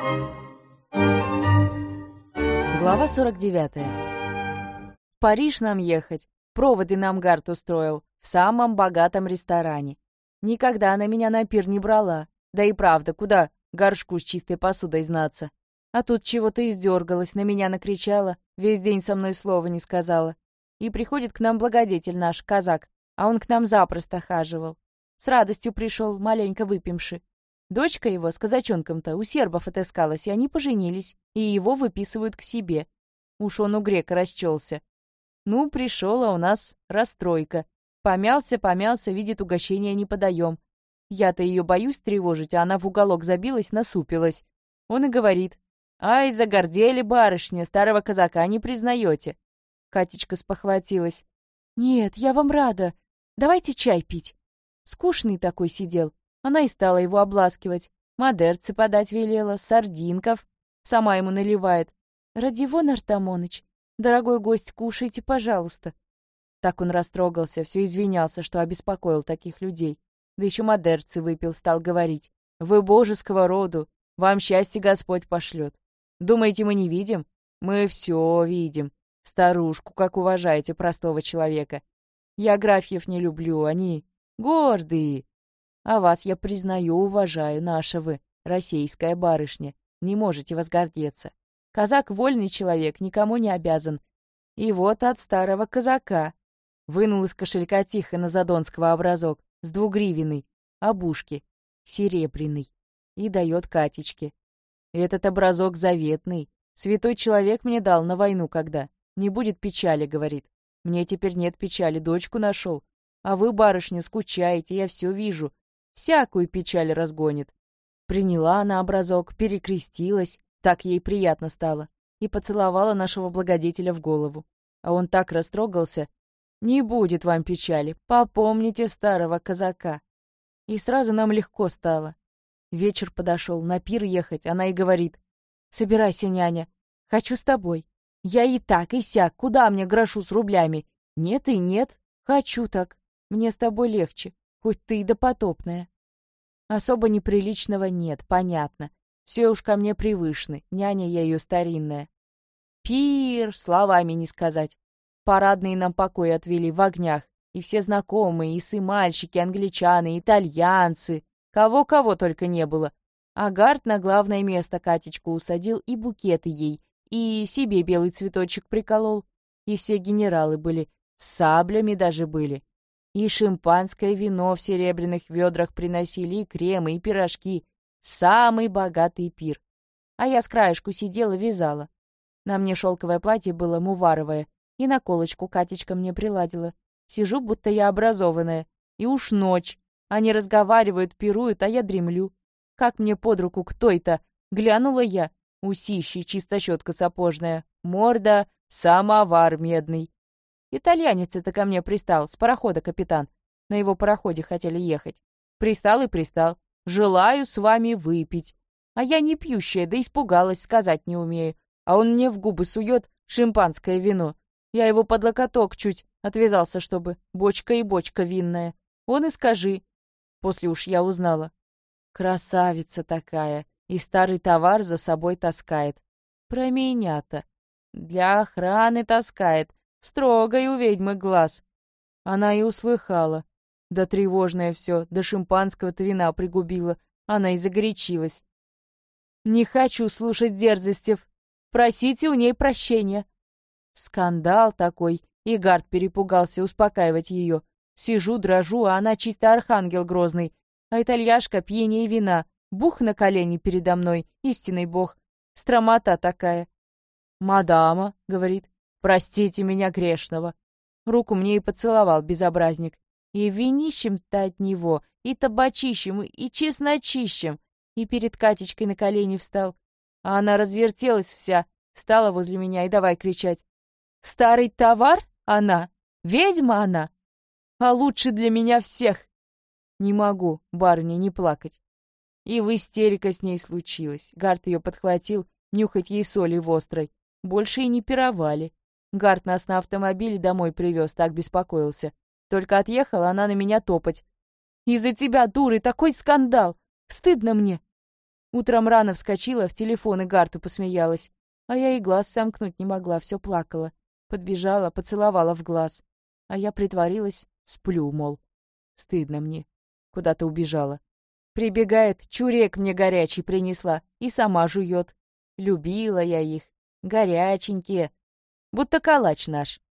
Глава 49. В Париж нам ехать. Проводы нам Гарт устроил. В самом богатом ресторане. Никогда она меня на пир не брала. Да и правда, куда горшку с чистой посудой знаться. А тут чего-то издергалась, на меня накричала, весь день со мной слова не сказала. И приходит к нам благодетель наш, казак, а он к нам запросто хаживал. С радостью пришел, маленько выпивши. Дочка его с казачонком-то у сербов отыскалась, и они поженились, и его выписывают к себе. Уж он у грека расчелся. Ну, пришел, а у нас расстройка. Помялся, видит, угощения не подаем. Я-то ее боюсь тревожить, а она в уголок забилась, насупилась. Он и говорит: «Ай, загордели, барышня, старого казака не признаете». Катечка спохватилась: «Нет, я вам рада. Давайте чай пить». Скучный такой сидел. Она и стала его обласкивать. Мадерцы подать велела, сардинков. Сама ему наливает. «Радивон Артамоныч, дорогой гость, кушайте, пожалуйста». Так он растрогался, все извинялся, что обеспокоил таких людей. Да еще мадерцы выпил, стал говорить: «Вы божеского роду, вам счастье Господь пошлет. Думаете, мы не видим? Мы все видим. Старушку, как уважаете простого человека. Я графьев не люблю, они гордые. А вас я признаю, уважаю, наша вы, российская барышня. Не можете возгордеться. Казак вольный человек, никому не обязан. И вот от старого казака». Вынул из кошелька Тихона Задонского образок с 2-гривенной, обушки, серебряный, и дает Катечке. «Этот образок заветный. Святой человек мне дал на войну когда. Не будет печали, — говорит. Мне теперь нет печали, дочку нашел. А вы, барышня, скучаете, я все вижу. Всякую печаль разгонит». Приняла она образок, перекрестилась, так ей приятно стало, и поцеловала нашего благодетеля в голову. А он так растрогался: «Не будет вам печали, попомните старого казака». И сразу нам легко стало. Вечер подошел, на пир ехать, она и говорит: «Собирайся, няня, хочу с тобой. Я и так, и сяк, куда мне грошу с рублями? Нет и нет, хочу так. Мне с тобой легче, хоть ты и допотопная». Особо неприличного нет, понятно. Все уж ко мне привычны, няня я ее старинная. Пир, словами не сказать. Парадные нам покой отвели в огнях, и все знакомые, и сы-мальчики, англичаны, итальянцы. Кого-кого только не было. А Гарт на главное место Катечку усадил и букеты ей, и себе белый цветочек приколол. И все генералы были, с саблями даже были. И шампанское вино в серебряных ведрах приносили, и кремы, и пирожки. Самый богатый пир. А я с краешку сидела, вязала. На мне шелковое платье было муваровое, и наколочку Катечка мне приладила. Сижу, будто я образованная. И уж ночь. Они разговаривают, пируют, а я дремлю. Как мне под руку к той-то? Глянула я. Усищи, чистощетка сапожная. Морда — самовар медный. Итальянец это ко мне пристал, с парохода капитан. На его пароходе хотели ехать. Пристал и пристал. «Желаю с вами выпить». А я не пьющая, да испугалась, сказать не умею. А он мне в губы сует шампанское вино. Я его под локоток чуть отвязался, чтобы бочка и бочка винная. Он и скажи. После уж я узнала. Красавица такая, и старый товар за собой таскает. Про меня-то. Для охраны таскает. Строгой у ведьмы глаз. Она и услыхала. Да тревожное все, до шампанского-то вина пригубила. Она и загорячилась. «Не хочу слушать дерзостей. Просите у ней прощения». Скандал такой, и Гарт перепугался успокаивать ее. Сижу, дрожу, а она чисто архангел грозный. А итальяшка пьянее вина. Бух на колени передо мной, истинный бог. Стромота такая. «Мадама», — говорит, — «простите меня грешного». Руку мне и поцеловал безобразник. И винищем-то от него, и табачищем, и чесночищем. И перед Катечкой на колени встал. А она развертелась вся, встала возле меня и давай кричать: «Старый товар? Она! Ведьма она! А лучше для меня всех!» Не могу, барыня, не плакать. И в истерика с ней случилась. Гарт ее подхватил, нюхать ей соли в острой. Больше и не пировали. Гарт нас на автомобиле домой привез, так беспокоился. Только отъехала она на меня топать. «Из-за тебя, дуры, такой скандал! Стыдно мне!» Утром рано вскочила, в телефон и Гарту посмеялась. А я и глаз сомкнуть не могла, все плакала. Подбежала, поцеловала в глаз. А я притворилась, сплю, мол. Стыдно мне. Куда-то убежала. Прибегает, чурек мне горячий принесла и сама жует. Любила я их. Горяченькие. Будто калач наш.